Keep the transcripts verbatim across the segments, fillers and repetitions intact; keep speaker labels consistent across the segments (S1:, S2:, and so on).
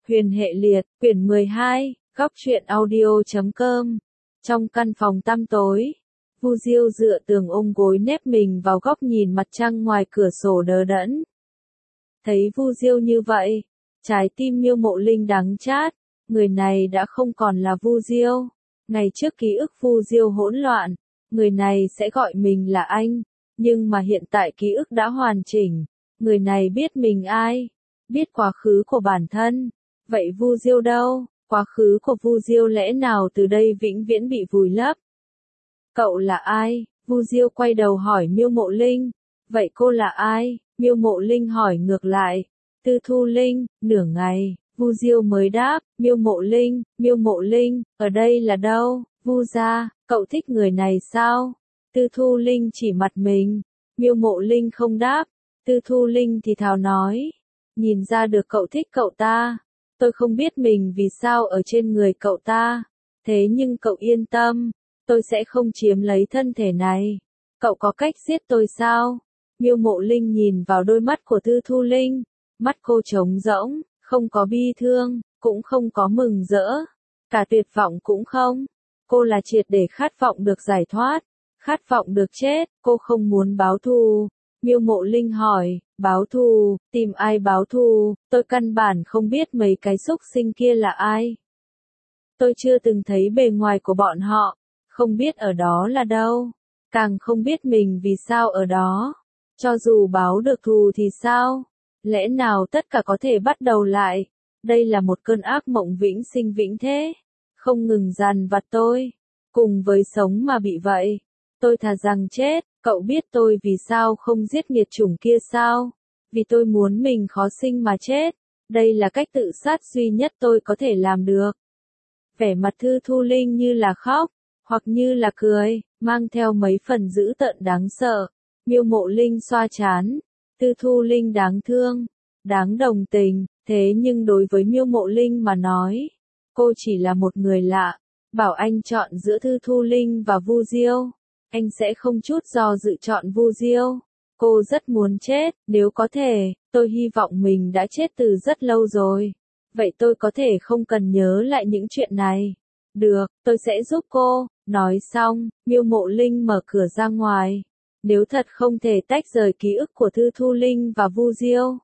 S1: Huyền hệ liệt, quyển mười hai, góc truyện audio chấm com. Trong căn phòng tăm tối, Vu Diêu dựa tường ôm gối nép mình vào góc nhìn mặt trăng ngoài cửa sổ đờ đẫn. Thấy Vu Diêu như vậy, trái tim Miêu Mộ Linh đắng chát, người này đã không còn là Vu Diêu. Ngày trước ký ức Vu Diêu hỗn loạn, người này sẽ gọi mình là anh, nhưng mà hiện tại ký ức đã hoàn chỉnh, người này biết mình ai, biết quá khứ của bản thân. Vậy Vu Diêu đâu? Quá khứ của Vu Diêu lẽ nào từ đây vĩnh viễn bị vùi lấp? Cậu là ai? Vu Diêu quay đầu hỏi Miêu Mộ Linh. Vậy cô là ai? Miêu Mộ Linh hỏi ngược lại. Tư Thu Linh. Nửa ngày, Vu Diêu mới đáp. Miêu Mộ Linh, Miêu Mộ Linh, ở đây là đâu? Vu gia, cậu thích người này sao? Tư Thu Linh chỉ mặt mình. Miêu Mộ Linh không đáp. Tư Thu Linh thì thào nói. Nhìn ra được cậu thích cậu ta. Tôi không biết mình vì sao ở trên người cậu ta. Thế nhưng cậu yên tâm, tôi sẽ không chiếm lấy thân thể này. Cậu có cách giết tôi sao? Miêu Mộ Linh nhìn vào đôi mắt của Tư Thu Linh. Mắt cô trống rỗng, không có bi thương, cũng không có mừng rỡ. Cả tuyệt vọng cũng không. Cô là triệt để khát vọng được giải thoát. Khát vọng được chết, cô không muốn báo thù. Miêu Mộ Linh hỏi, báo thù, tìm ai báo thù, tôi căn bản không biết mấy cái xúc sinh kia là ai. Tôi chưa từng thấy bề ngoài của bọn họ, không biết ở đó là đâu, càng không biết mình vì sao ở đó. Cho dù báo được thù thì sao? Lẽ nào tất cả có thể bắt đầu lại? Đây là một cơn ác mộng vĩnh sinh vĩnh thế, không ngừng dằn vặt tôi, cùng với sống mà bị vậy. Tôi thà rằng chết. Cậu biết tôi vì sao không giết nghiệt chủng kia sao? Vì tôi muốn mình khó sinh mà chết. Đây là cách tự sát duy nhất tôi có thể làm được. Vẻ mặt Tư Thu Linh như là khóc, hoặc như là cười, mang theo mấy phần dữ tợn đáng sợ. Miêu Mộ Linh xoa trán. Tư Thu Linh đáng thương, đáng đồng tình, thế nhưng đối với Miêu Mộ Linh mà nói, cô chỉ là một người lạ. Bảo anh chọn giữa Tư Thu Linh và Vu Diêu, anh sẽ không chút do dự chọn Vu Diêu. Cô rất muốn chết, nếu có thể, tôi hy vọng mình đã chết từ rất lâu rồi. Vậy tôi có thể không cần nhớ lại những chuyện này. Được, tôi sẽ giúp cô. Nói xong, Miêu Mộ Linh mở cửa ra ngoài. Nếu thật không thể tách rời ký ức của Tư Thu Linh và Vu Diêu,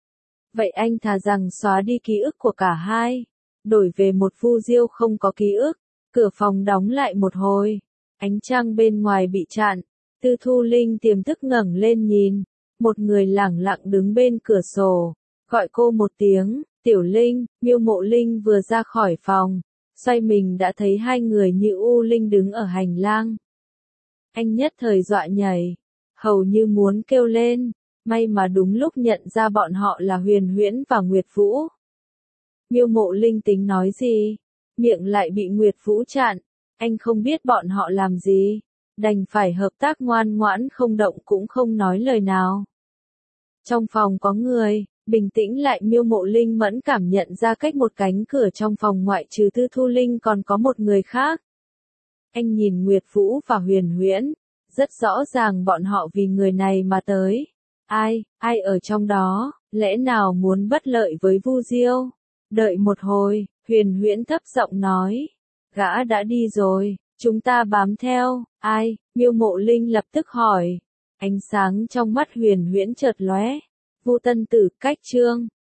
S1: vậy anh thà rằng xóa đi ký ức của cả hai, đổi về một Vu Diêu không có ký ức. Cửa phòng đóng lại một hồi. Ánh trăng bên ngoài bị chặn, Tư Thu Linh tiềm thức ngẩng lên nhìn, một người lẳng lặng đứng bên cửa sổ, gọi cô một tiếng, Tiểu Linh. Miêu Mộ Linh vừa ra khỏi phòng, xoay mình đã thấy hai người như U Linh đứng ở hành lang. Anh nhất thời dọa nhảy, hầu như muốn kêu lên, may mà đúng lúc nhận ra bọn họ là Huyền Huyễn và Nguyệt Vũ. Miêu Mộ Linh tính nói gì, miệng lại bị Nguyệt Vũ chặn. Anh không biết bọn họ làm gì, đành phải hợp tác ngoan ngoãn không động cũng không nói lời nào. Trong phòng có người, bình tĩnh lại. Miêu Mộ Linh mẫn cảm nhận ra cách một cánh cửa trong phòng ngoại trừ Tư Thu Linh còn có một người khác. Anh nhìn Nguyệt Vũ và Huyền Huyễn, rất rõ ràng bọn họ vì người này mà tới. Ai, ai ở trong đó, lẽ nào muốn bất lợi với Vu Diêu? Đợi một hồi, Huyền Huyễn thấp giọng nói. Gã đã đi rồi, chúng ta bám theo. Ai? Miêu Mộ Linh lập tức hỏi. Ánh sáng trong mắt Huyền Huyễn chợt lóe. Vu Tân Tử, cách chương.